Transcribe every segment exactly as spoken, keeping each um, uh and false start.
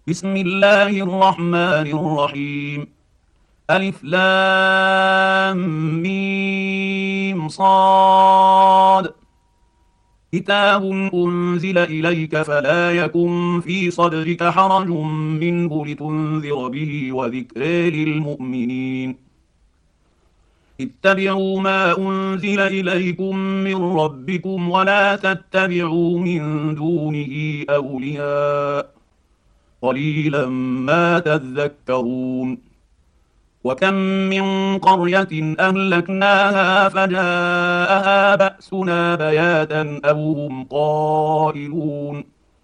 بسم الله الرحمن الرحيم. ألف لام ميم صاد. كتاب أنزل إليك فلا يكن في صدرك حرج منه لتنذر به وذكر للمؤمنين. اتبعوا ما أنزل إليكم من ربكم ولا تتبعوا من دونه أولياء قليلا ما تذكرون. وكم من قرية أهلكناها فجاءها بأسنا بياتا أو هم قائلون.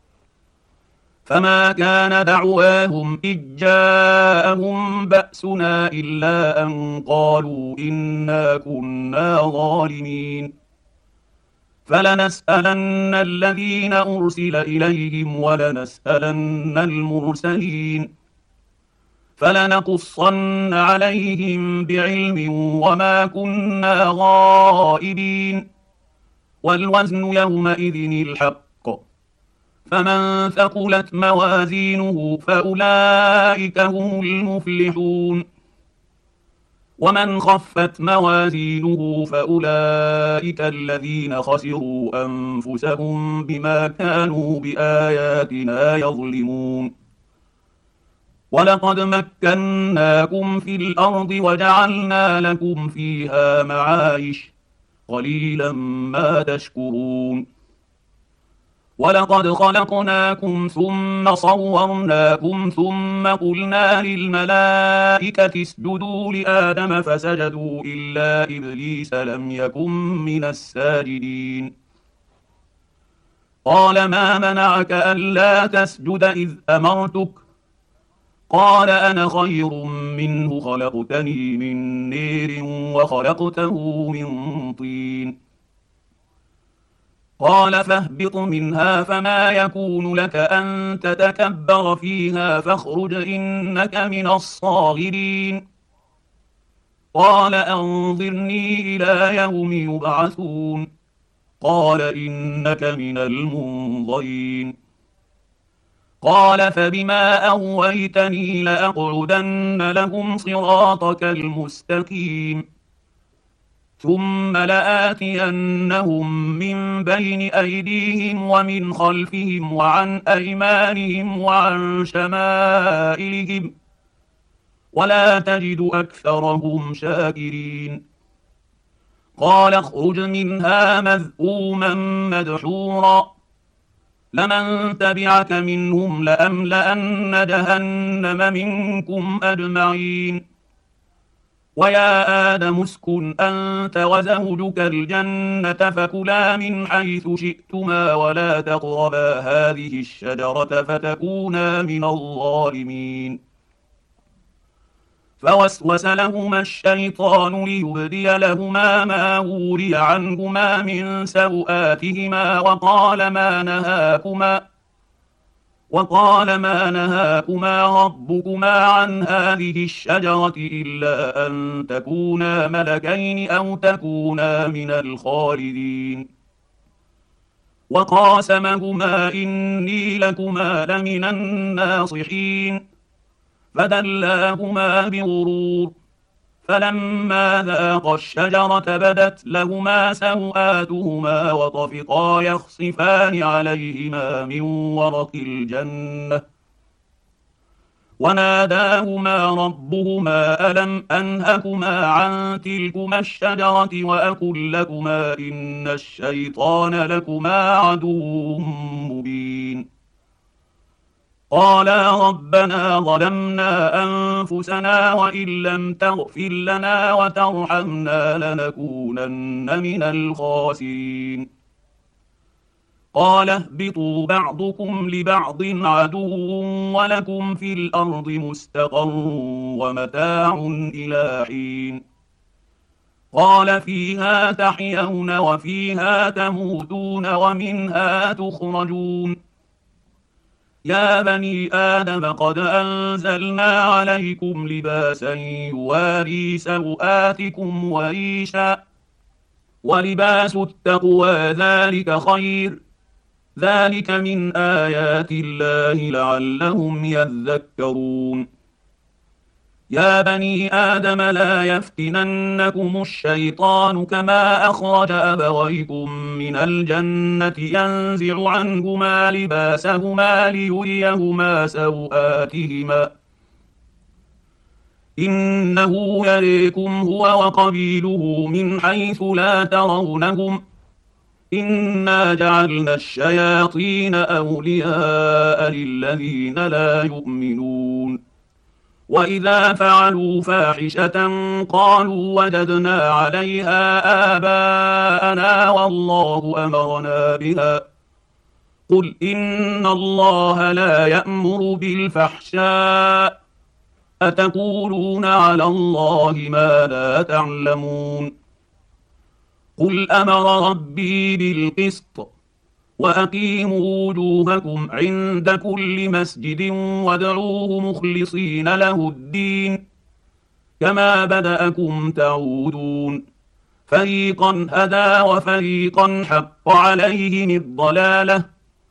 فما كان دعواهم إذ جاءهم بأسنا إلا أن قالوا إنا كنا ظالمين. فلنسألن الذين أرسل إليهم ولنسألن المرسلين. فلنقصن عليهم بعلم وما كنا غائبين. والوزن يومئذ الحق. فمن ثقلت موازينه فأولئك هم المفلحون. ومن خفت موازينه فأولئك الذين خسروا أنفسهم بما كانوا بآياتنا يظلمون. ولقد مكناكم في الأرض وجعلنا لكم فيها معايش قليلا ما تشكرون. ولقد خلقناكم ثم صورناكم ثم قلنا للملائكة اسجدوا لآدم فسجدوا إلا إبليس لم يكن من الساجدين. قال ما منعك ألا تسجد إذ أمرتك؟ قال أنا خير منه خلقتني من نير وخلقته من طين. قال فاهبط منها فما يكون لك أن تتكبر فيها فاخرج إنك من الصاغرين. قال أنظرني إلى يوم يبعثون. قال إنك من المنظرين. قال فبما أغويتني لأقعدن لهم صراطك المستقيم ثم لآتينهم من بين أيديهم ومن خلفهم وعن أيمانهم وعن شمائلهم ولا تجد أكثرهم شاكرين. قال اخرج منها مذءوما مدحورا لمن تبعك منهم لأملأن جهنم منكم أجمعين. ويا آدم اسكن أنت وزوجك الجنة فكلا من حيث شئتما ولا تقربا هذه الشجرة فتكونا من الظالمين. فوسوس لهما الشيطان ليبدي لهما ما وري عنهما من سوآتهما وقال ما نهاكما وقال ما نهاكما ربكما عن هذه الشجرة إلا أن تكونا ملكين أو تكونا من الخالدين. وقاسمهما إني لكما لمن الناصحين. فدلاهما بغرور فلما ذاقا الشجرة بدت لهما سوآتهما وطفقا يخصفان عليهما من ورق الجنة وناداهما ربهما ألم أنهكما عن تلكما الشجرة وأقل لكما إن الشيطان لكما عدو مبين. قالا ربنا ظلمنا أنفسنا وإن لم تغفر لنا وترحمنا لنكونن من الخاسرين. قال اهبطوا بعضكم لبعض عدو ولكم في الأرض مستقر ومتاع إلى حين. قال فيها تحيون وفيها تموتون ومنها تخرجون. يا بني آدم قد أنزلنا عليكم لباسا يواري سوآتكم وريشا ولباس التقوى ذلك خير ذلك من آيات الله لعلهم يذكرون. يا بني آدم لا يفتننكم الشيطان كما أخرج أبويكم من الجنة ينزع عنهما لباسهما ليريهما سوآتهما إنه يريكم هو وقبيله من حيث لا ترونهم إنا جعلنا الشياطين أولياء للذين لا يؤمنون وإذا فعلوا فاحشة قالوا وجدنا عليها آباءنا والله أمرنا بها قل إن الله لا يأمر بالفحشاء أتقولون على الله ما لا تعلمون قل أمر ربي بالقسط وأقيموا وجوهكم عند كل مسجد وادعوه مخلصين له الدين كما بدأكم تعودون فريقا هدى وفريقا حق عليهم الضلالة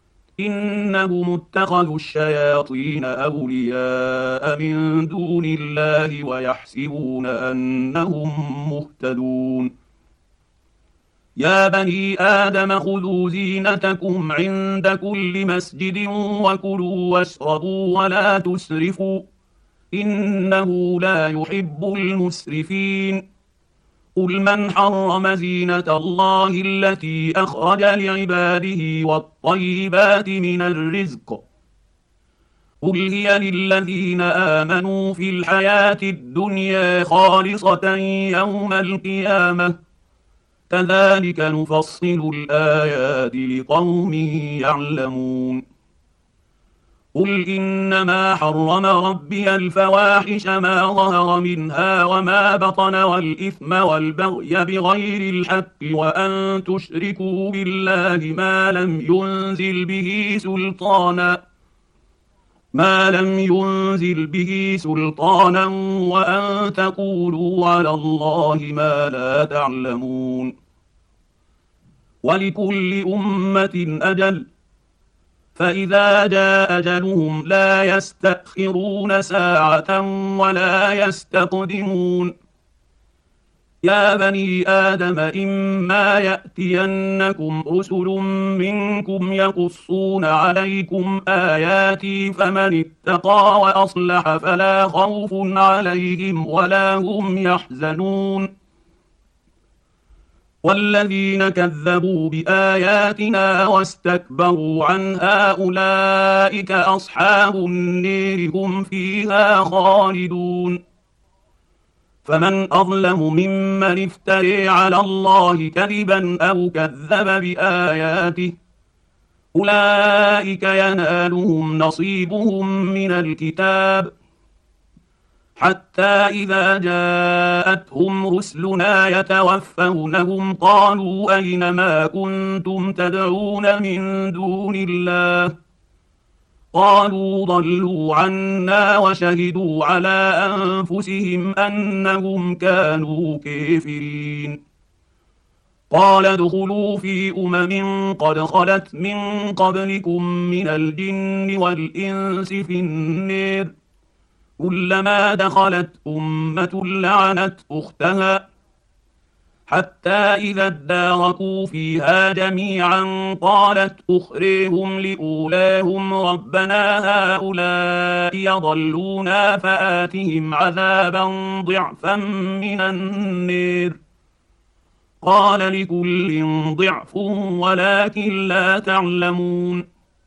إنهم اتخذوا الشياطين أولياء من دون الله ويحسبون أنهم مهتدون. يا بني آدم خذوا زينتكم عند كل مسجد وكلوا واشربوا ولا تسرفوا إنه لا يحب المسرفين قل من حرم زينة الله التي أخرج لعباده والطيبات من الرزق قل هي للذين آمنوا في الحياة الدنيا خالصة يوم القيامة كذلك نفصل الآيات لقوم يعلمون. قل إنما حرم ربي الفواحش ما ظهر منها وما بطن والإثم والبغي بغير الحق وأن تشركوا بالله ما لم ينزل به سلطانا ما لم ينزل به سلطانا وأن تقولوا على الله ما لا تعلمون. ولكل أمة أجل فإذا جاء أجلهم لا يستأخرون ساعة ولا يستقدمون. يا بني آدم إما يأتينكم رسل منكم يقصون عليكم آياتي فمن اتقى وأصلح فلا خوف عليهم ولا هم يحزنون والذين كذبوا بآياتنا واستكبروا عنها أولئك أصحاب النير هم فيها خالدون. فمن أظلم ممن افتري على الله كذبا أو كذب بآياته أولئك ينالهم نصيبهم من الكتاب حتى إذا جاءتهم رسلنا يتوفونهم قالوا أين ما كنتم تدعون من دون الله قالوا ضلوا عنا وشهدوا على أنفسهم أنهم كانوا كافرين. قال ادخلوا في أمم قد خلت من قبلكم من الجن والإنس في النار كلما دخلت أمة لعنت أختها حتى إذا اداركوا فيها جميعا قالت أخريهم لأولاهم ربنا هؤلاء يضلونا فآتهم عذابا ضعفا من النار قال لكل ضعف ولكن لا تعلمون.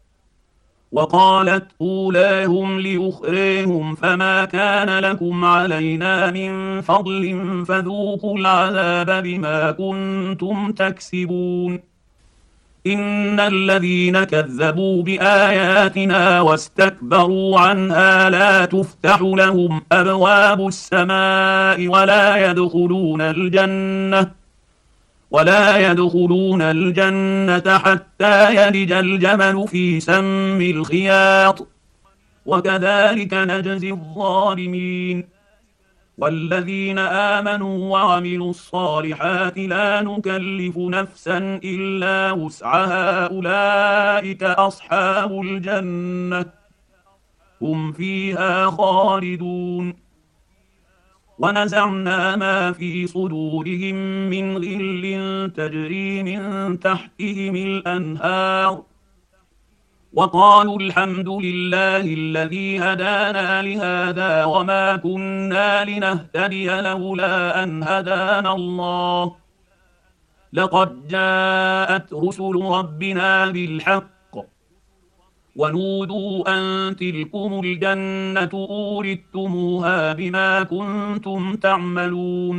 وقالت أولاهم لأخريهم فما كان لكم علينا من فضل فذوقوا العذاب بما كنتم تكسبون. إن الذين كذبوا بآياتنا واستكبروا عنها لا تفتح لهم أبواب السماء ولا يدخلون الجنة ولا يدخلون الجنة حتى يلج الجمل في سم الخياط وكذلك نجزي الظالمين. والذين آمنوا وعملوا الصالحات لا نكلف نفسا إلا وسعها أولئك أصحاب الجنة هم فيها خالدون. ونزعنا ما في صدورهم من غل تجري من تحتهم الأنهار وقالوا الحمد لله الذي هدانا لهذا وما كنا لنهتدي لولا أن هدانا الله لقد جاءت رسل ربنا بالحق ونودوا أن تلكم الجنة أورثتموها بما كنتم تعملون.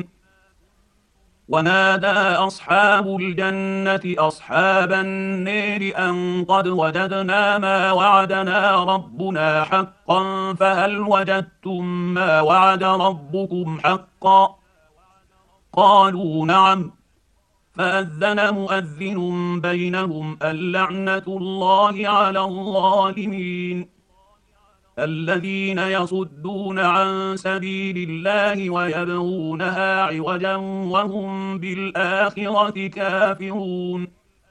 ونادى أصحاب الجنة أصحاب النار أن قد وجدنا ما وعدنا ربنا حقا فهل وجدتم ما وعد ربكم حقا؟ قالوا نعم. فأذن مؤذن بينهم اللعنة الله على الظالمين الذين يصدون عن سبيل الله ويبغونها عوجا وهم بالآخرة كافرون.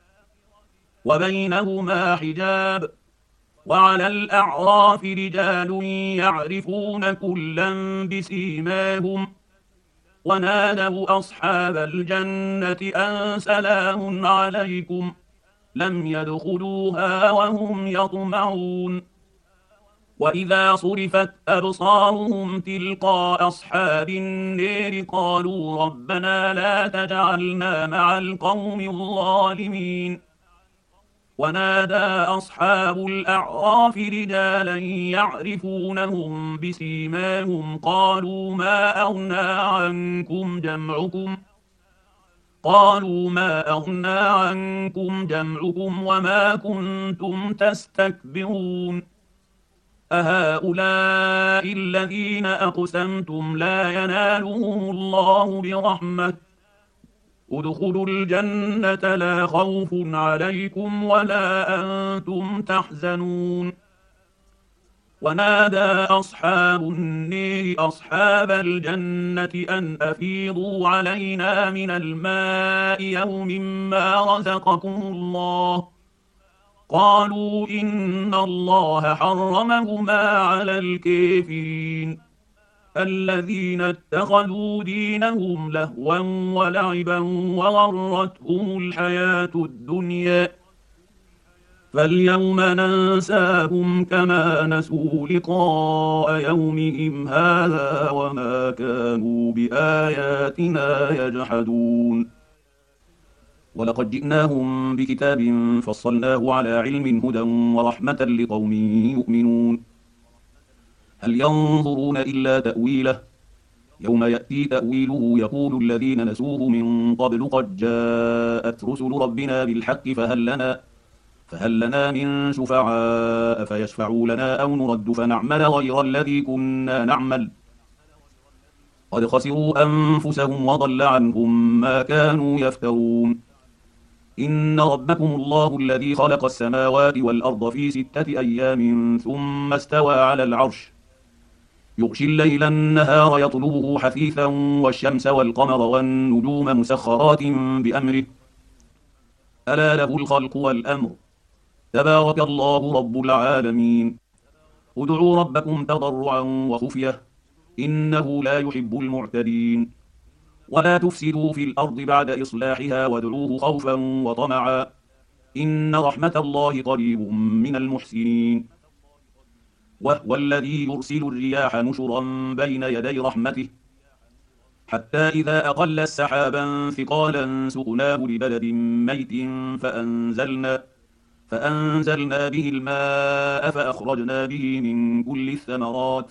وبينهما حجاب وعلى الأعراف رجال يعرفون كلا بسيماهم ونادوا أصحاب الجنة أن سلام عليكم لم يدخلوها وهم يطمعون. وإذا صرفت أبصارهم تلقاء أصحاب النار قالوا ربنا لا تجعلنا مع القوم الظالمين. ونادى أصحاب الأعراف رجالا يعرفونهم بسيماهم قالوا ما أغنى عنكم جمعكم قالوا ما أغنى عنكم جمعكم وما كنتم تستكبرون أهؤلاء الذين أقسمتم لا ينالهم الله برحمة ادخلوا الجنة لا خوف عليكم ولا أنتم تحزنون. ونادى أصحاب النار أصحاب الجنة أن أفيضوا علينا من الماء يوم ما رزقكم الله قالوا إن الله حرمهما على الكافرين الذين اتخذوا دينهم لهوا ولعبا وغرتهم الحياة الدنيا فاليوم ننساهم كما نسوا لقاء يومهم هذا وما كانوا بآياتنا يجحدون. ولقد جئناهم بكتاب فصلناه على علم هدى ورحمة لقوم يؤمنون هل ينظرون إلا تأويله يوم يأتي تأويله يقول الذين نسوه من قبل قد جاءت رسل ربنا بالحق فهل لنا فهل لنا من شفعاء فيشفعوا لنا أو نرد فنعمل غير الذي كنا نعمل قد خسروا أنفسهم وضل عنهم ما كانوا يفترون. إن ربكم الله الذي خلق السماوات والأرض في ستة أيام ثم استوى على العرش يغشي الليل النهار يطلبه حثيثا والشمس والقمر والنجوم مسخرات بأمره ألا له الخلق والأمر تبارك الله رب العالمين. ادعوا ربكم تضرعا وخفية إنه لا يحب المعتدين ولا تفسدوا في الأرض بعد إصلاحها وادعوه خوفا وطمعا إن رحمة الله قريب من المحسنين. وهو الذي يرسل الرياح نشرا بين يدي رحمته حتى إذا أقل السحابا ثقالا سقناه لبلد ميت فأنزلنا فأنزلنا به الماء فأخرجنا به من كل الثمرات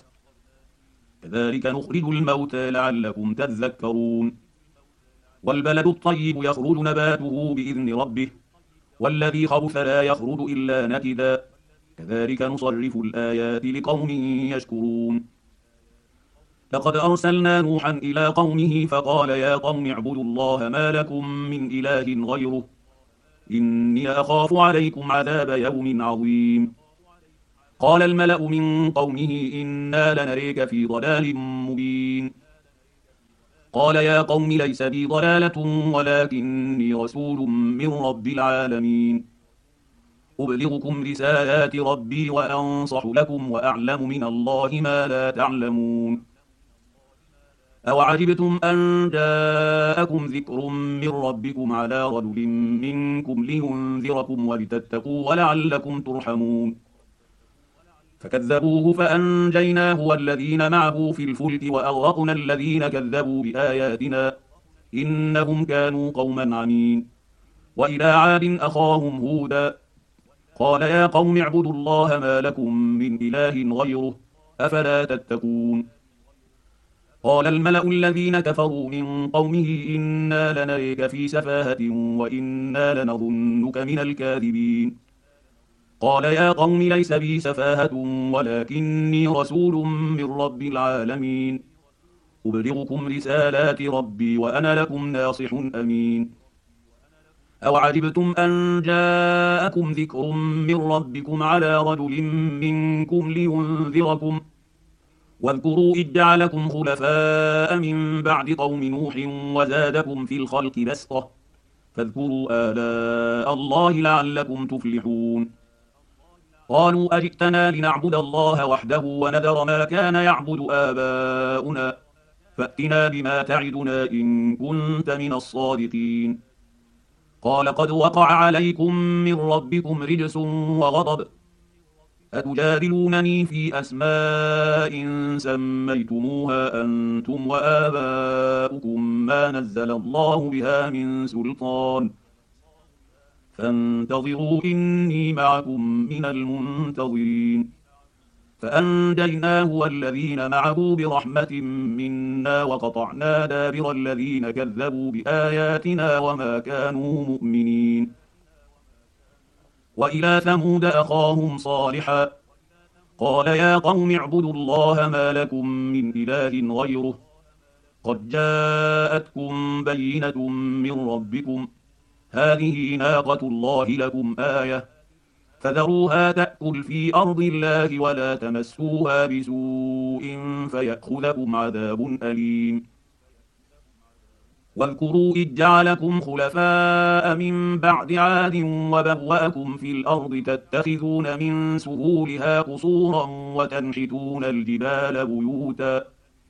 كذلك نخرج الموتى لعلكم تذكرون. والبلد الطيب يخرج نباته بإذن ربه والذي خبث لا يخرج إلا نكدا كذلك نصرف الآيات لقوم يشكرون. لقد أرسلنا نوحا إلى قومه فقال يا قوم اعبدوا الله ما لكم من إله غيره إني أخاف عليكم عذاب يوم عظيم. قال الملأ من قومه إنا لنريك في ضلال مبين قال يا قوم ليس بي ضلالة ولكني رسول من رب العالمين أبلغكم رسالات ربي وأنصح لكم وأعلم من الله ما لا تعلمون أوعجبتم أن جاءكم ذكر من ربكم على رجل منكم لينذركم ولتتقوا ولعلكم ترحمون فكذبوه فأنجيناه والذين معه في الفلك وأغرقنا الذين كذبوا بآياتنا إنهم كانوا قوما عمين وإلى عاد أخاهم هودا قال يا قوم اعبدوا الله ما لكم من إله غيره أفلا تتقون قال الملأ الذين كفروا من قومه إنا لنريك في سفاهة وإنا لنظنك من الكاذبين قال يا قوم ليس بي سفاهة ولكني رسول من رب العالمين أبلغكم رسالات ربي وأنا لكم ناصح أمين أوعجبتم أن جاءكم ذكر من ربكم على رجل منكم لينذركم واذكروا إذ جعلكم خلفاء من بعد قوم نوح وزادكم في الخلق بسطة فاذكروا آلاء الله لعلكم تفلحون قالوا أجئتنا لنعبد الله وحده ونذر ما كان يعبد آباؤنا فأتنا بما تعدنا إن كنت من الصادقين قال قد وقع عليكم من ربكم رجس وغضب أتجادلونني في أسماء سميتموها أنتم وآباؤكم ما نزل الله بها من سلطان فانتظروا إني معكم من المنتظرين فأنجيناه والذين معه برحمة منا وقطعنا دابر الذين كذبوا بآياتنا وما كانوا مؤمنين وإلى ثمود أخاهم صالحا قال يا قوم اعبدوا الله ما لكم من إله غيره قد جاءتكم بينة من ربكم هذه ناقة الله لكم آية فذروها تأكل في أرض الله ولا تمسوها بسوء فيأخذكم عذاب أليم واذكروا إذ جعلكم خلفاء من بعد عاد وبوأكم في الأرض تتخذون من سهولها قصورا وتنحتون الجبال بيوتا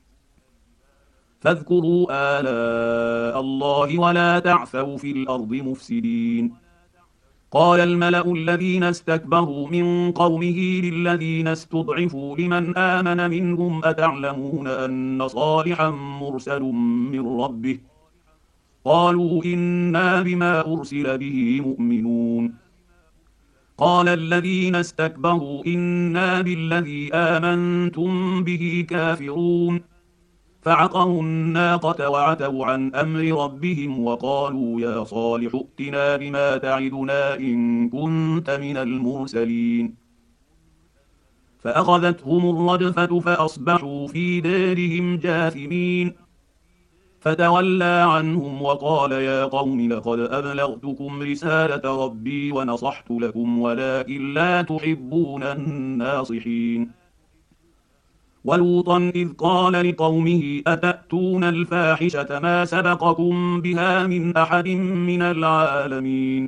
فاذكروا آلاء الله ولا تعثوا في الأرض مفسدين قال الملأ الذين استكبروا من قومه للذين استضعفوا لمن آمن منهم أتعلمون أن صالحا مرسل من ربه قالوا إنا بما أرسل به مؤمنون قال الذين استكبروا إنا بالذي آمنتم به كافرون فعقروا الناقة وعتوا عن أمر ربهم وقالوا يا صالح ائتنا بما تعدنا إن كنت من المرسلين فأخذتهم الرجفة فأصبحوا في دارهم جاثمين فتولى عنهم وقال يا قوم لقد أبلغتكم رسالة ربي ونصحت لكم ولكن لا تحبون الناصحين ولوطا إذ قال لقومه أتأتون الفاحشة ما سبقكم بها من أحد من العالمين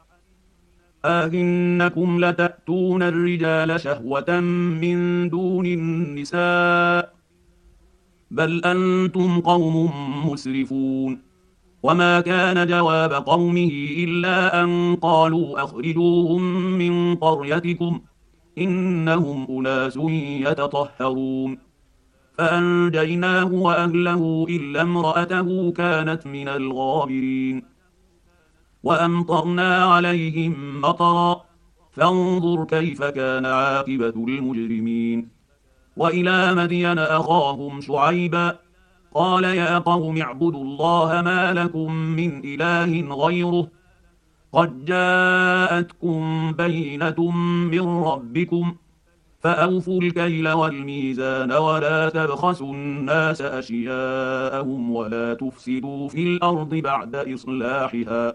أئنكم لتأتون الرجال شهوة من دون النساء بل أنتم قوم مسرفون وما كان جواب قومه إلا أن قالوا أخرجوهم من قريتكم إنهم أناس يتطهرون فأنجيناه وأهله إلا امرأته كانت من الغابرين وأمطرنا عليهم مطرا فانظر كيف كان عاقبة المجرمين وإلى مدين أخاهم شعيبا قال يا قوم اعبدوا الله ما لكم من إله غيره قد جاءتكم بينة من ربكم فأوفوا الكيل والميزان ولا تبخسوا الناس أشياءهم ولا تفسدوا في الأرض بعد إصلاحها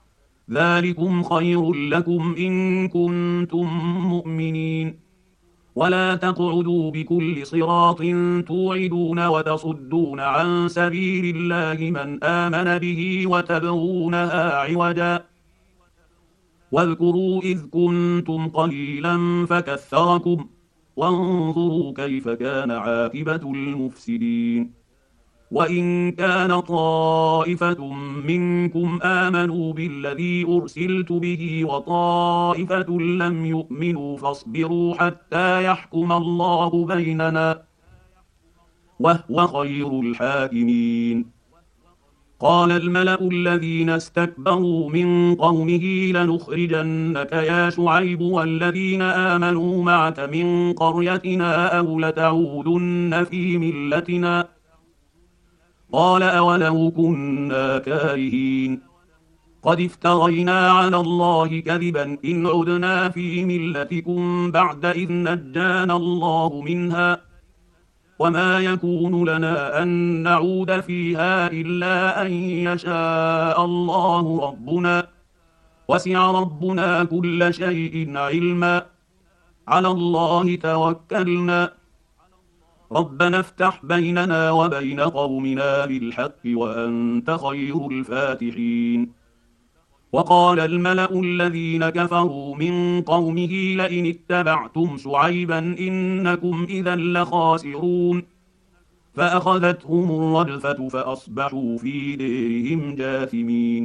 ذلكم خير لكم إن كنتم مؤمنين ولا تقعدوا بكل صراط توعدون وتصدون عن سبيل الله من آمن به وتبغونها عوجا. واذكروا إذ كنتم قليلا فكثركم وانظروا كيف كان عاقبة المفسدين. وإن كان طائفة منكم آمنوا بالذي أرسلت به وطائفة لم يؤمنوا فاصبروا حتى يحكم الله بيننا وهو خير الحاكمين. قال الملأ الذين استكبروا من قومه لنخرجنك يا شعيب والذين آمنوا معك من قريتنا أو لتعودن في ملتنا. قال أولو كنا كارهين قد افترينا على الله كذبا إن عدنا في ملتكم بعد إذ نجانا الله منها وما يكون لنا أن نعود فيها إلا أن يشاء الله ربنا وسع ربنا كل شيء علما على الله توكلنا ربنا افتح بيننا وبين قومنا بالحق وأنت خير الفاتحين. وقال الملأ الذين كفروا من قومه لئن اتبعتم شعيبا إنكم إذا لخاسرون. فأخذتهم الرجفة فأصبحوا في ديرهم جاثمين.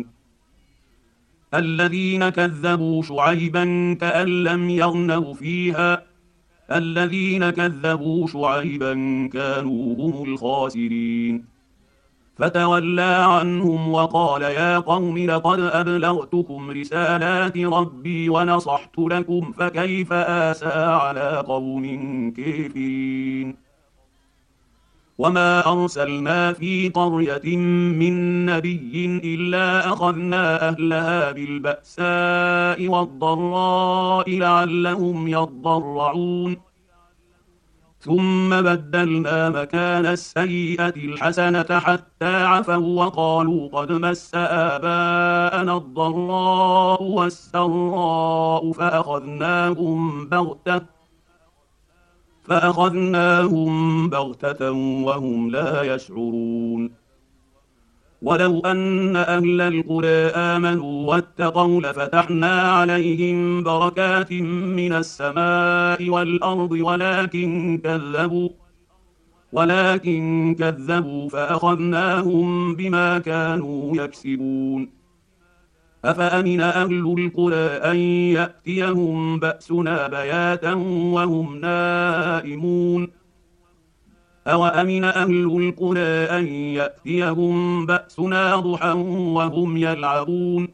الذين كذبوا شعيبا كأن لم يغنوا فيها الذين كذبوا شعيبا كانوا هم الخاسرين. فتولى عنهم وقال يا قوم لقد أبلغتكم رسالات ربي ونصحت لكم فكيف آسى على قوم كافرين. وما أرسلنا في قرية من نبي إلا أخذنا أهلها بالبأساء والضراء لعلهم يضرعون ثم بدلنا مكان السيئة الحسنة حتى عفوا وقالوا قد مس آباءنا الضراء والسراء فأخذناهم بغتة فأخذناهم بغتة وهم لا يشعرون. ولو أن أهل القرى آمنوا واتقوا لفتحنا عليهم بركات من السماء والأرض ولكن كذبوا ولكن كذبوا فأخذناهم بما كانوا يكسبون. أفأمن أهل القرى أن يأتيهم بأسنا بياتا وهم نائمون أوأمن أهل القرى أن يأتيهم بأسنا ضحى وهم يلعبون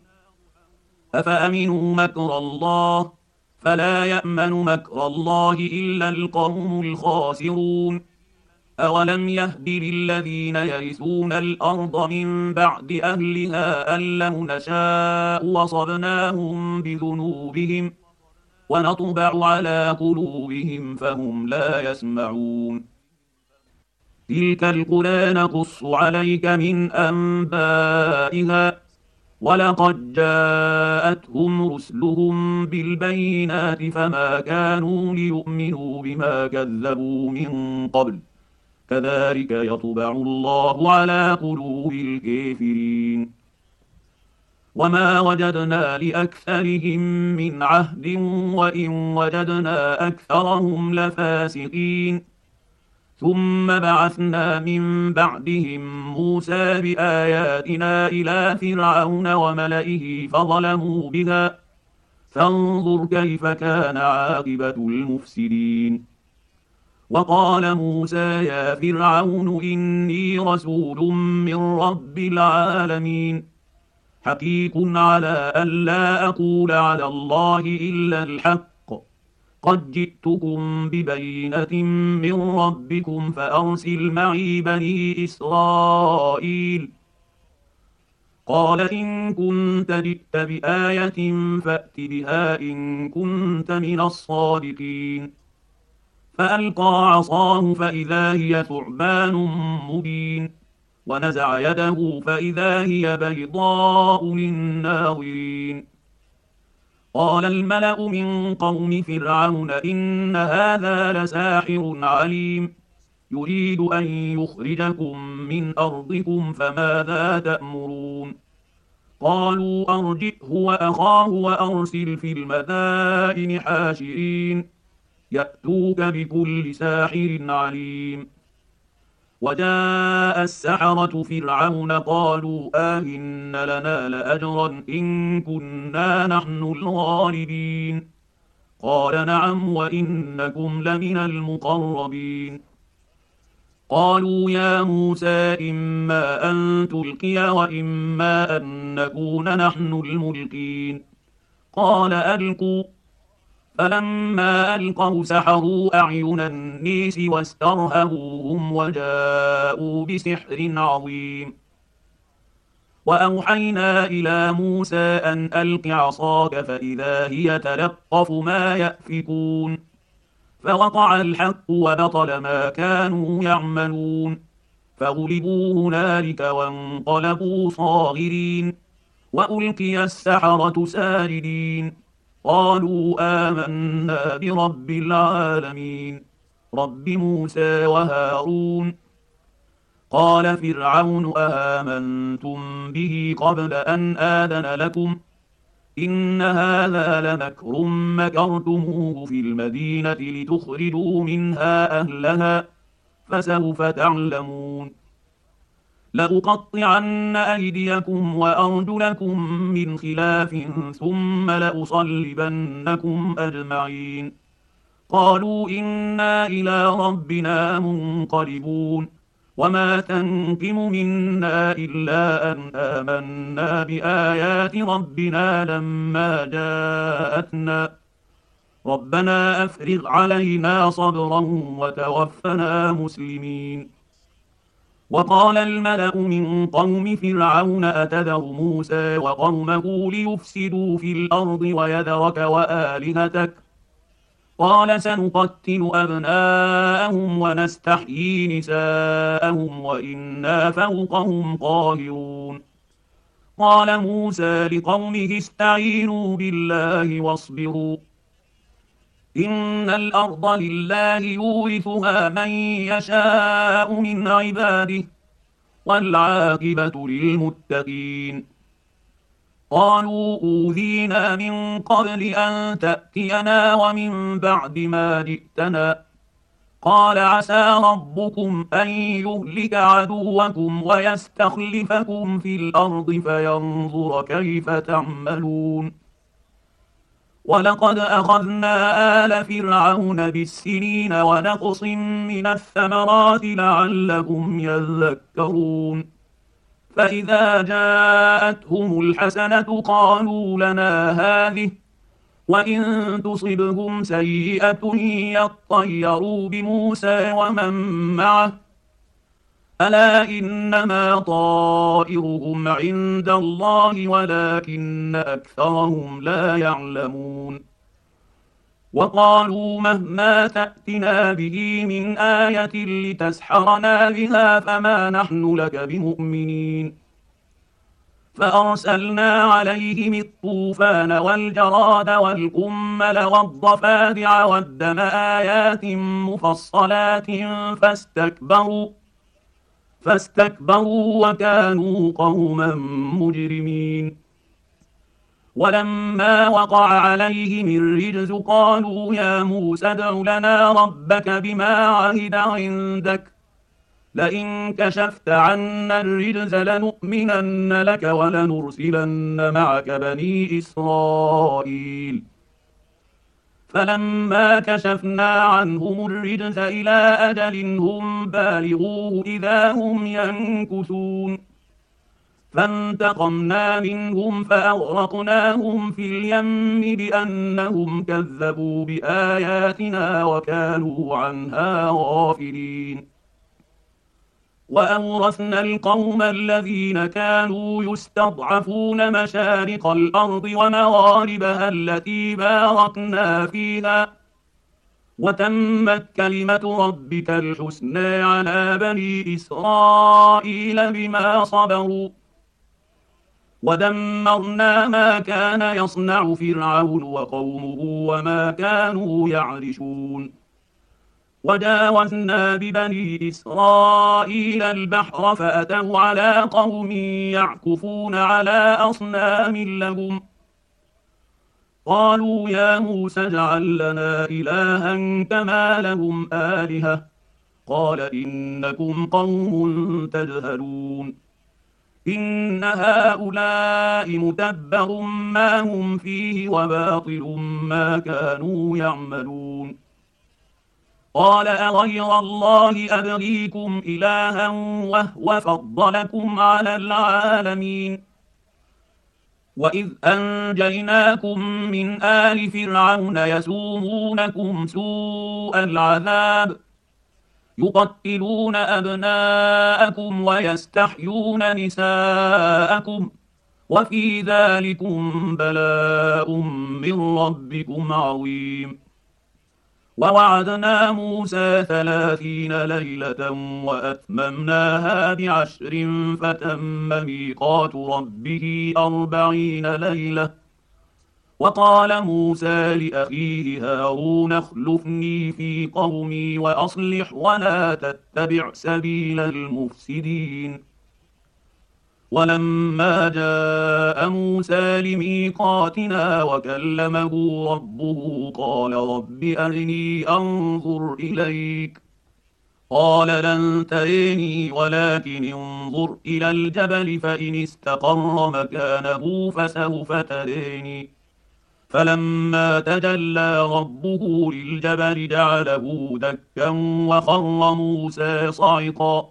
أفأمنوا مكر الله فلا يأمن مكر الله إلا القوم الخاسرون. أولم يهد للذين يرثون الأرض من بعد أهلها أن لو نشاء وصبناهم بذنوبهم ونطبع على قلوبهم فهم لا يسمعون. تلك القرى نقص عليك من أنبائها ولقد جاءتهم رسلهم بالبينات فما كانوا ليؤمنوا بما كذبوا من قبل كذلك يطبع الله على قلوب الكافرين. وما وجدنا لأكثرهم من عهد وإن وجدنا أكثرهم لفاسقين. ثم بعثنا من بعدهم موسى بآياتنا إلى فرعون وملئه فظلموا بها فانظر كيف كان عاقبة المفسدين. وقال موسى يا فرعون إني رسول من رب العالمين حقيق على أن لا أقول على الله إلا الحق قد جئتكم ببينة من ربكم فأرسل معي بني إسرائيل. قال إن كنت جئت بآية فأت بها إن كنت من الصادقين. فألقى عصاه فإذا هي ثعبان مبين ونزع يده فإذا هي بيضاء للناظرين. قال الملأ من قوم فرعون إن هذا لساحر عليم يريد أن يخرجكم من أرضكم فماذا تأمرون قالوا أرجئه وأخاه وأرسل في المدائن حاشرين يأتوك بكل ساحر عليم وجاء السحرة فرعون قالوا آهن لنا لأجرا إن كنا نحن الغالبين قال نعم وإنكم لمن المقربين قالوا يا موسى إما أن تلقي وإما أن نكون نحن الملقين قال ألقوا فلما ألقوا سحروا أعين النيس واسترهبوهم وجاءوا بسحر عظيم وأوحينا إلى موسى أن ألق عصاك فإذا هي تلقف ما يأفكون فوقع الحق وبطل ما كانوا يعملون فغلبوا هنالك وانقلبوا صاغرين وألقي السحرة ساجدين قالوا آمنا برب العالمين رب موسى وهارون قال فرعون آمنتم به قبل أن آذن لكم إن هذا لمكر مكرتموه في المدينة لتخرجوا منها أهلها فسوف تعلمون لأقطعن أيديكم وأرجلكم من خلاف ثم لأصلبنكم أجمعين قالوا إنا إلى ربنا منقلبون وما تنقم منا إلا أن آمنا بآيات ربنا لما جاءتنا ربنا أفرغ علينا صبرا وتوفنا مسلمين وقال الملأ من قوم فرعون أتذر موسى وقومه ليفسدوا في الأرض ويذرك وآلهتك قال سنقتل أبناءهم ونستحيي نساءهم وإنا فوقهم قاهرون قال موسى لقومه استعينوا بالله واصبروا إن الأرض لله يورثها من يشاء من عباده والعاقبة للمتقين قالوا أوذينا من قبل أن تأتينا ومن بعد ما جئتنا قال عسى ربكم أن يهلك عدوكم ويستخلفكم في الأرض فينظر كيف تعملون ولقد أخذنا آل فرعون بالسنين ونقص من الثمرات لعلهم يذكرون فإذا جاءتهم الحسنة قالوا لنا هذه وإن تصبهم سيئة يطيروا بموسى ومن معه ألا إنما طائرهم عند الله ولكن أكثرهم لا يعلمون وقالوا مهما تأتنا به من آية لتسحرنا بها فما نحن لك بمؤمنين فأرسلنا عليهم الطوفان والجراد والقمل والضفادع والدم آيات مفصلات فاستكبروا فاستكبروا وكانوا قوما مجرمين ولما وقع عليهم الرجز قالوا يا موسى ادع لنا ربك بما عهد عندك لئن كشفت عنا الرجز لنؤمنن لك ولنرسلن معك بني إسرائيل فلما كشفنا عنهم الرجز إلى أجل هم بالغوه إذا هم ينكثون فانتقمنا منهم فأغرقناهم في اليم بأنهم كذبوا بآياتنا وكانوا عنها غافلين وأورثنا القوم الذين كانوا يستضعفون مشارق الأرض ومغاربها التي باركنا فيها وتمت كلمة ربك الحسنى على بني إسرائيل بما صبروا ودمرنا ما كان يصنع فرعون وقومه وما كانوا يعرشون وجاوزنا ببني إسرائيل البحر فأتوا على قوم يعكفون على أصنام لهم قالوا يا موسى اجعل لنا إلها كما لهم آلهة قال إنكم قوم تجهلون إن هؤلاء متبر ما هم فيه وباطل ما كانوا يعملون قال أغير الله أبغيكم إلها وهو فضلكم على العالمين وإذ أنجيناكم من آل فرعون يسومونكم سوء العذاب يقتلون أبناءكم ويستحيون نساءكم وفي ذلكم بلاء من ربكم عظيم ووعدنا موسى ثلاثين ليلة وأتممناها بعشر فتم ميقات ربه أربعين ليلة وقال موسى لأخيه هارون اخلفني في قومي وأصلح ولا تتبع سبيل المفسدين ولما جاء موسى لميقاتنا وكلمه ربه قال رب أرني أنظر إليك قال لن تريني ولكن انظر إلى الجبل فإن استقر مكانه فسوف تريني فلما تجلى ربه للجبل جعله دكا وخر موسى صعقا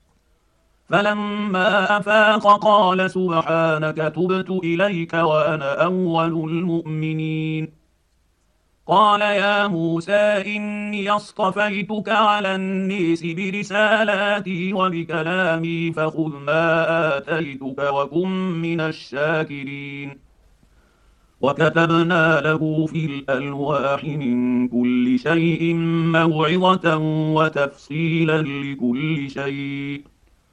فلما أفاق قال سبحانك تبت إليك وأنا أول المؤمنين قال يا موسى إني اصطفيتك على الناس برسالاتي وبكلامي فخذ ما آتيتك وكن من الشاكرين وكتبنا له في الألواح من كل شيء موعظة وتفصيلا لكل شيء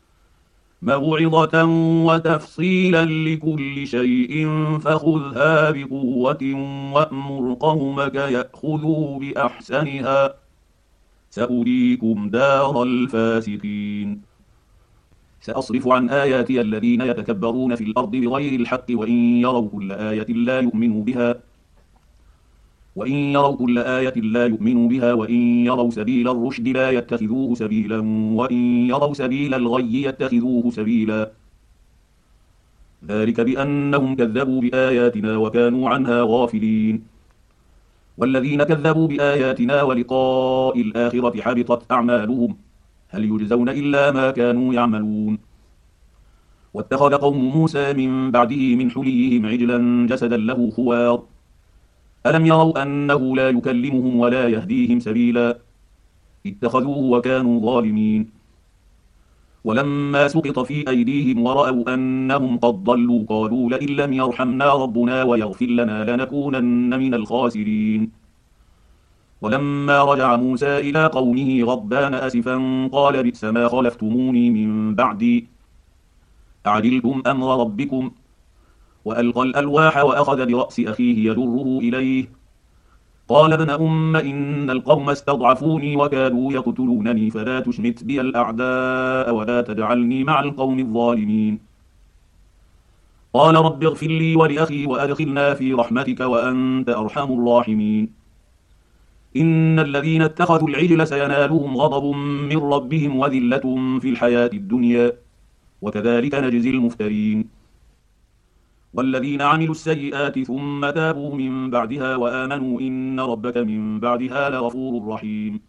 موعظة وتفصيلا لكل شيء فخذها بقوة وأمر قومك يأخذوا بأحسنها سأريكم دار الفاسقين سأصرف عن آياتي الذين يتكبرون في الأرض بغير الحق وإن يروا كل آية لا يؤمنوا بها وإن يروا كل آية لا يؤمنوا بها وإن يروا سبيل الرشد لا يتخذوه سبيلا وإن يروا سبيل الغي يتخذوه سبيلا ذلك بأنهم كذبوا بآياتنا وكانوا عنها غافلين والذين كذبوا بآياتنا ولقاء الآخرة حبطت أعمالهم هل يجزون إلا ما كانوا يعملون واتخذ قوم موسى من بعده من حليهم عجلا جسدا له خوار ألم يروا أنه لا يكلمهم ولا يهديهم سبيلا اتخذوه وكانوا ظالمين ولما سقط في أيديهم ورأوا أنهم قد ضلوا قالوا لئن لم يرحمنا ربنا ويغفر لنا لنكونن من الخاسرين ولما رجع موسى إلى قومه غضبان أسفا قال بئس ما خلفتموني من بعدي أعجلتم أمر ربكم وألقى الألواح وأخذ برأس أخيه يجره إليه قال ابن أم إن القوم استضعفوني وكادوا يقتلونني فلا تشمت بي الأعداء ولا تجعلني مع القوم الظالمين قال رب اغفر لي ولأخي وأدخلنا في رحمتك وأنت أرحم الراحمين إن الذين اتخذوا العجل سينالهم غضب من ربهم وذلة في الحياة الدنيا وكذلك نجزي المفترين والذين عملوا السيئات ثم تابوا من بعدها وآمنوا إن ربك من بعدها لغفور رحيم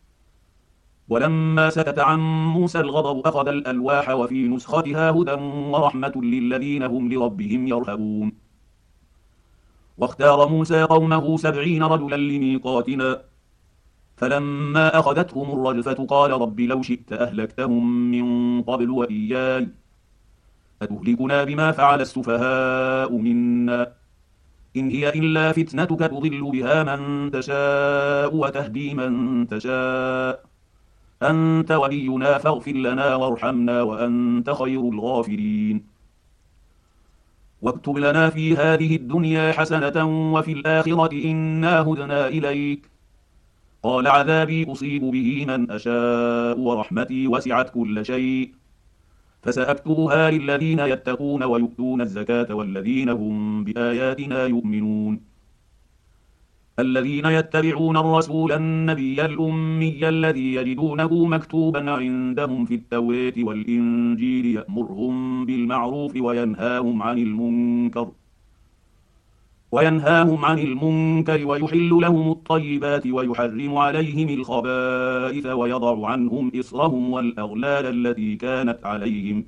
ولما سكت عن موسى الغضب أخذ الألواح وفي نسختها هدى ورحمة للذين هم لربهم يرهبون واختار موسى قومه سبعين رجلا لميقاتنا فلما أخذتهم الرجفة قال رب لو شئت أهلكتهم من قبل وإياي أتهلكنا بما فعل السفهاء منا إن هي إلا فتنتك تضل بها من تشاء وتهدي من تشاء أنت ولينا فاغفر لنا وارحمنا وأنت خير الغافرين واكتب لنا في هذه الدنيا حسنة وفي الآخرة إنا هدنا إليك. قال عذابي أصيب به من أشاء ورحمتي وسعت كل شيء فسأكتبها للذين يتقون ويؤتون الزكاة والذين هم بآياتنا يؤمنون. الذين يتبعون الرسول النبي الأمي الذي يجدونه مكتوبا عندهم في التوراة والإنجيل يأمرهم بالمعروف وينهاهم عن المنكر وينهاهم عن المنكر ويحل لهم الطيبات ويحرم عليهم الخبائث ويضع عنهم إصرهم والأغلال التي كانت عليهم.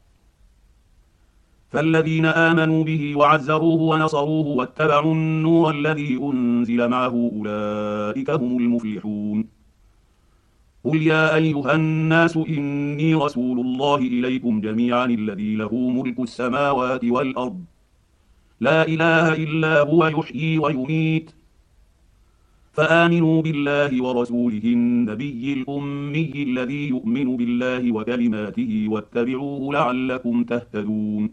فالذين آمنوا به وعزروه ونصروه واتبعوا النور الذي أنزل معه أولئك هم المفلحون. قل يا أيها الناس إني رسول الله إليكم جميعا الذي له ملك السماوات والأرض لا إله إلا هو يحيي ويميت. فآمنوا بالله ورسوله النبي الأمي الذي يؤمن بالله وكلماته واتبعوه لعلكم تهتدون.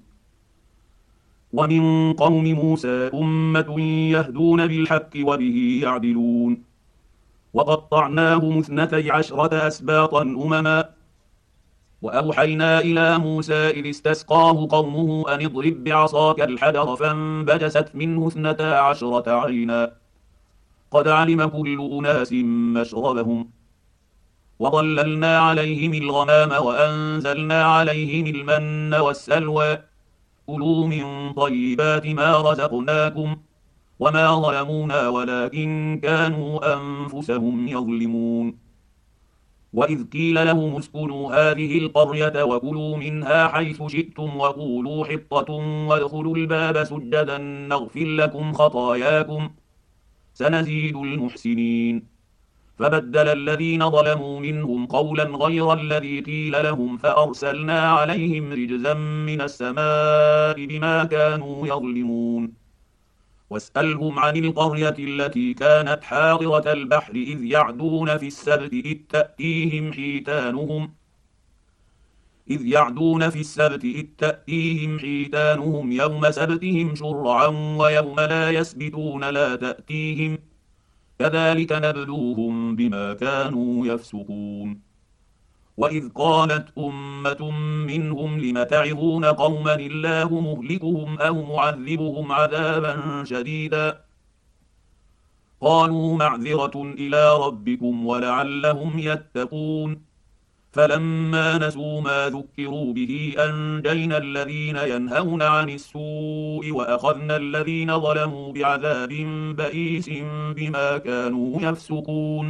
ومن قوم موسى أمة يهدون بالحق وبه يعدلون. وقطعناهم اثنتي عشرة أسباطا أمما وأوحينا إلى موسى إذ استسقاه قومه أن اضرب بعصاك الحجر فانبجست منه اثنتا عشرة عينا قد علم كل أناس مشربهم وظللنا عليهم الغمام وأنزلنا عليهم المن والسلوى كلوا من طيبات ما رزقناكم وما ظلمونا ولكن كانوا أنفسهم يظلمون. وإذ قيل لهم اسكنوا هذه القرية وكلوا منها حيث شئتم وقولوا حطة وادخلوا الباب سجدا نغفر لكم خطاياكم سنزيد المحسنين. فبدل الذين ظلموا منهم قولا غير الذي قيل لهم فأرسلنا عليهم رجزا من السماء بما كانوا يظلمون. واسألهم عن القرية التي كانت حاضرة البحر إذ يعدون في السبت إذ تأتيهم حيتانهم إذ يعدون في السبت إذ تأتيهم حيتانهم يوم سبتهم شرعا ويوم لا يسبتون لا تأتيهم كذلك نبلوهم بما كانوا يفسقون. وإذ قالت أمة منهم لم تعظون قوما الله مهلكهم أو معذبهم عذابا شديدا قالوا معذرة إلى ربكم ولعلهم يتقون. فلما نسوا ما ذكروا به أنجينا الذين ينهون عن السوء وأخذنا الذين ظلموا بعذاب بئيس بما كانوا يفسقون.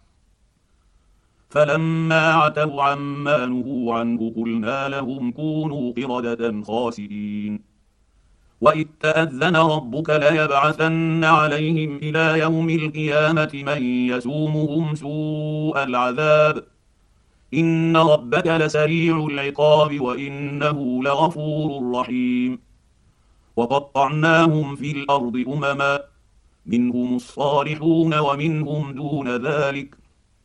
فلما عتوا عما نهوا عنه قلنا لهم كونوا قردة خاسئين. وإذ تأذن ربك ليبعثن عليهم إلى يوم القيامة من يسومهم سوء العذاب إن ربك لسريع العقاب وإنه لغفور رحيم. وقطعناهم في الأرض أمما منهم الصالحون ومنهم دون ذلك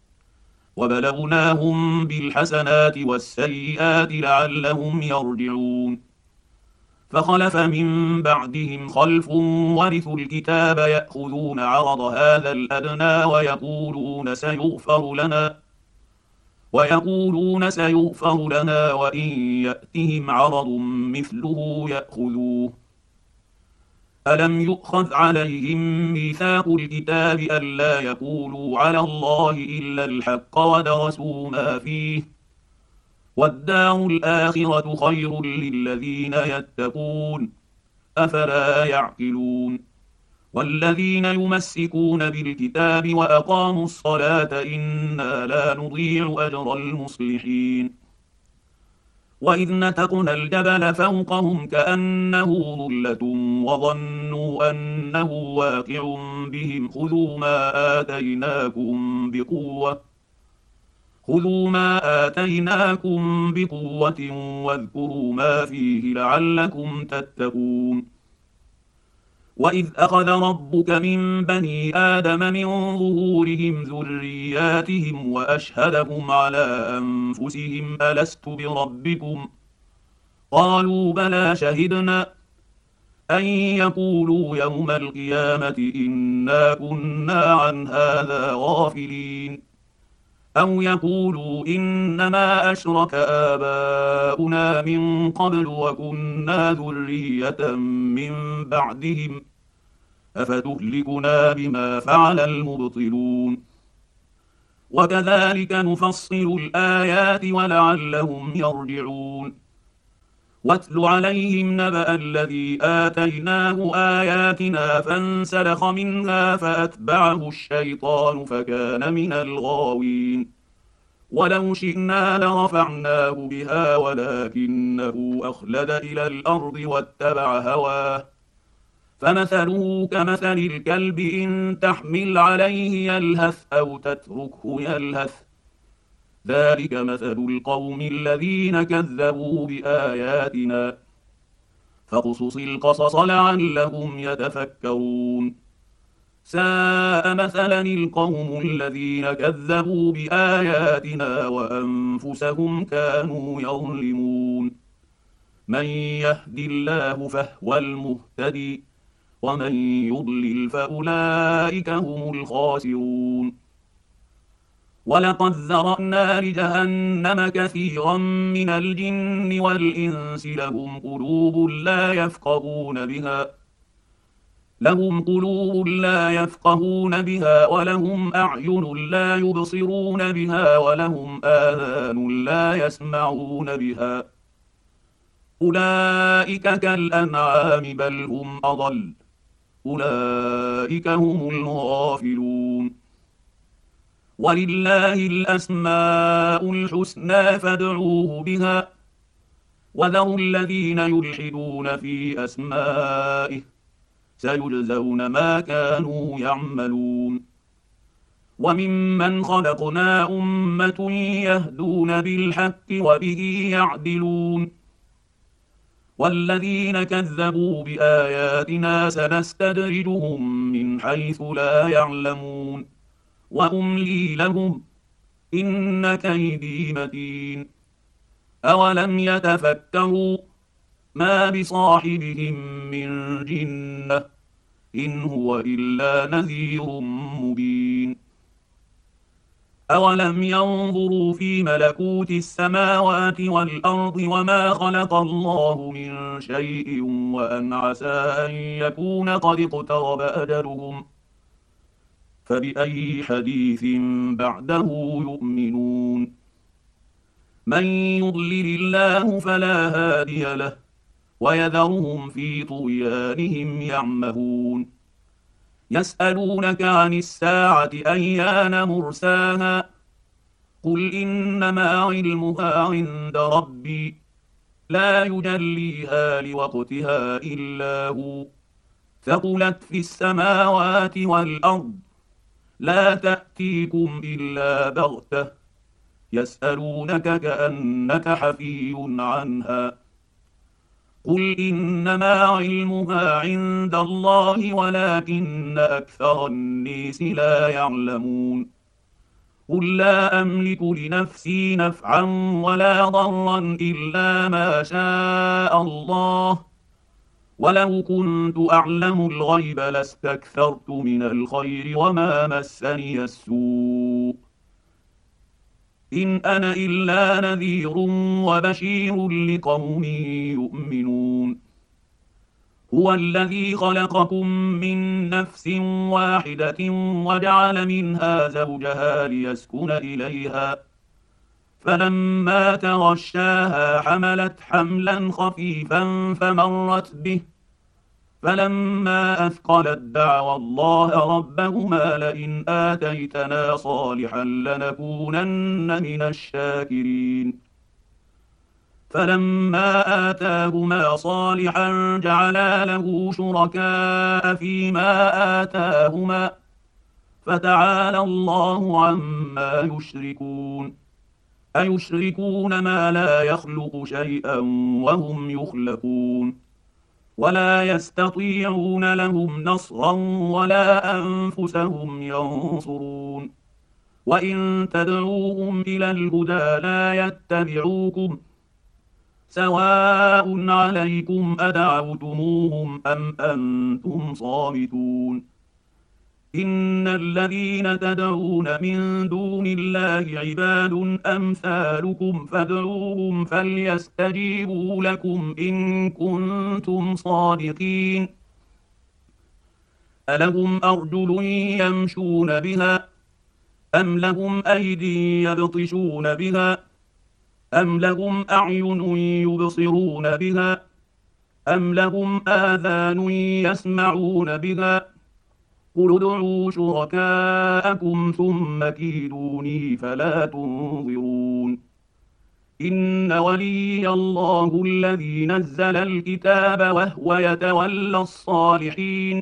وبلوناهم بالحسنات والسيئات لعلهم يرجعون. فخلف من بعدهم خلف ورثوا الكتاب يأخذون عرض هذا الأدنى ويقولون سيغفر لنا ويقولون سيغفر لنا وإن يأتهم عرض مثله يأخذوه. ألم يؤخذ عليهم ميثاق الكتاب ألا يقولوا على الله إلا الحق ودرسوا ما فيه والدار الآخرة خير للذين يتقون أفلا يعقلون. والذين يمسكون بالكتاب وأقاموا الصلاة إنا لا نضيع أجر المصلحين. وإذ نتقنا الجبل فوقهم كأنه ظلة وظنوا أنه واقع بهم خذوا ما آتيناكم بقوة خذوا ما آتيناكم بقوة واذكروا ما فيه لعلكم تتقون. وإذ أخذ ربك من بني آدم من ظهورهم ذرياتهم وأشهدهم على أنفسهم ألست بربكم قالوا بلى شهدنا أن يقولوا يوم القيامة إنا كنا عن هذا غافلين، أو يقولوا إنما أشرك آباؤنا من قبل وكنا ذرية من بعدهم أفتهلكنا بما فعل المبطلون. وكذلك نفصل الآيات ولعلهم يرجعون. واتل عليهم نبأ الذي آتيناه آياتنا فانسلخ منها فأتبعه الشيطان فكان من الغاوين. ولو شئنا لرفعناه بها ولكنه أخلد إلى الأرض واتبع هواه، فمثله كمثل الكلب إن تحمل عليه يلهث أو تتركه يلهث، ذلك مثل القوم الذين كذبوا بآياتنا، فاقصص القصص لعلهم يتفكرون. ساء مثلا القوم الذين كذبوا بآياتنا وأنفسهم كانوا يظلمون. من يهد الله فهو المهتدي، ومن يضلل فأولئك هم الخاسرون. ولقد ذرأنا لجهنم كثيرا من الجن والإنس لهم قلوب لا يفقهون بها لهم قلوب لا يفقهون بها ولهم أعين لا يبصرون بها ولهم آذان لا يسمعون بها، أولئك كالأنعام بل هم أضل، أولئك هم الغافلون. ولله الأسماء الحسنى فادعوه بها، وذروا الذين يلحدون في أسمائه سيجزون ما كانوا يعملون. وممن خلقنا أمة يهدون بالحق وبه يعدلون. والذين كذبوا بآياتنا سنستدرجهم من حيث لا يعلمون، وأملي لهم إن كيدي متين. أولم يتفكروا ما بصاحبهم من جنة إن هو إلا نذير مبين. أولم ينظروا في ملكوت السماوات والأرض وما خلق الله من شيء وأن عسى أن يكون قد اقترب أجلهم، فبأي حديث بعده يؤمنون. من يضلل الله فلا هادي له ويذرهم في طغيانهم يعمهون. يسألونك عن الساعة أيان مرساها، قل إنما علمها عند ربي لا يجليها لوقتها إلا هو، ثقلت في السماوات والأرض لا تأتيكم إلا بغتة، يسألونك كأنك حفي عنها، قل إنما علمها عند الله ولكن أكثر الناس لا يعلمون. قل لا أملك لنفسي نفعا ولا ضرا إلا ما شاء الله، ولو كنت أعلم الغيب لاستكثرت من الخير وما مسني السوء، إن أنا إلا نذير وبشير لقوم يؤمنون. هو الذي خلقكم من نفس واحدة وجعل منها زوجها ليسكن إليها، فلما تغشاها حملت حملا خفيفا فمرت به، فلما أثقلت دعوى الله ربهما لئن آتيتنا صالحا لنكونن من الشاكرين، فلما آتاهما صالحا جعلا له شركاء فيما آتاهما، فتعالى الله عما يشركون. أيشركون ما لا يخلق شيئا وهم يخلقون، ولا يستطيعون لهم نصرا ولا أنفسهم ينصرون. وإن تدعوهم إلى الهدى لا يتبعوكم سواء عليكم أدعوتموهم أم أنتم صامتون إن الذين تدعون من دون الله عباد أمثالكم فادعوهم فليستجيبوا لكم إن كنتم صادقين ألهم أرجل يمشون بها أم لهم أيدي يبطشون بها أم لهم أعين يبصرون بها أم لهم آذان يسمعون بها قل ادعوا شركاءكم ثم كيدوني فلا تنظرون إن ولي الله الذي نزل الكتاب وهو يتولى الصالحين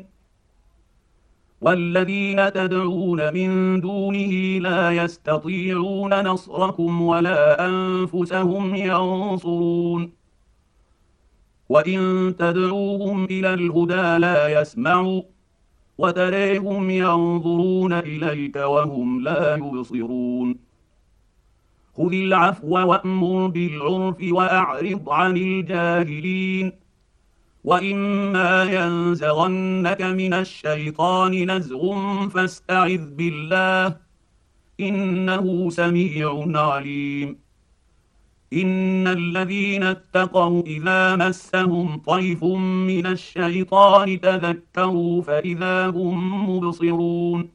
والذين تدعون من دونه لا يستطيعون نصركم ولا أنفسهم ينصرون وإن تدعوهم إلى الهدى لا يسمعوا وتريهم ينظرون إليك وهم لا يبصرون خذ العفو وأمر بالعرف وأعرض عن الجاهلين وإما ينزغنك من الشيطان نزغ فاستعذ بالله إنه سميع عليم إن الذين اتقوا إذا مسهم طيف من الشيطان تذكروا فإذا هم مبصرون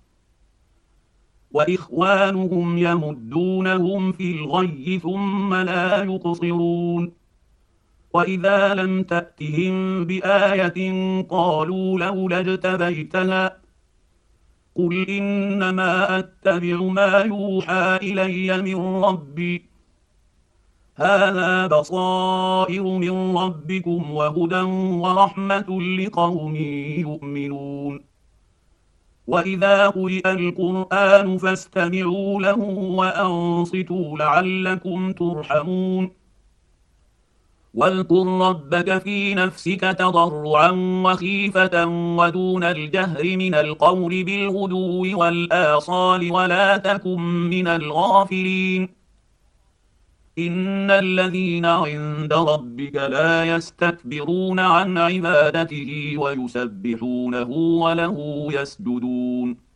وإخوانهم يمدونهم في الغي ثم لا يقصرون وإذا لم تأتهم بآية قالوا لولا اجتبيتها قل إنما أتبع ما يوحى إلي من ربي هذا بصائر من ربكم وهدى ورحمة لقوم يؤمنون وإذا قرئ القرآن فاستمعوا له وأنصتوا لعلكم ترحمون واذكر ربك في نفسك تضرعا وخيفة ودون الجهر من القول بالغدو والآصال ولا تكن من الغافلين إن الذين عند ربك لا يستكبرون عن عبادته ويسبحونه وله يسجدون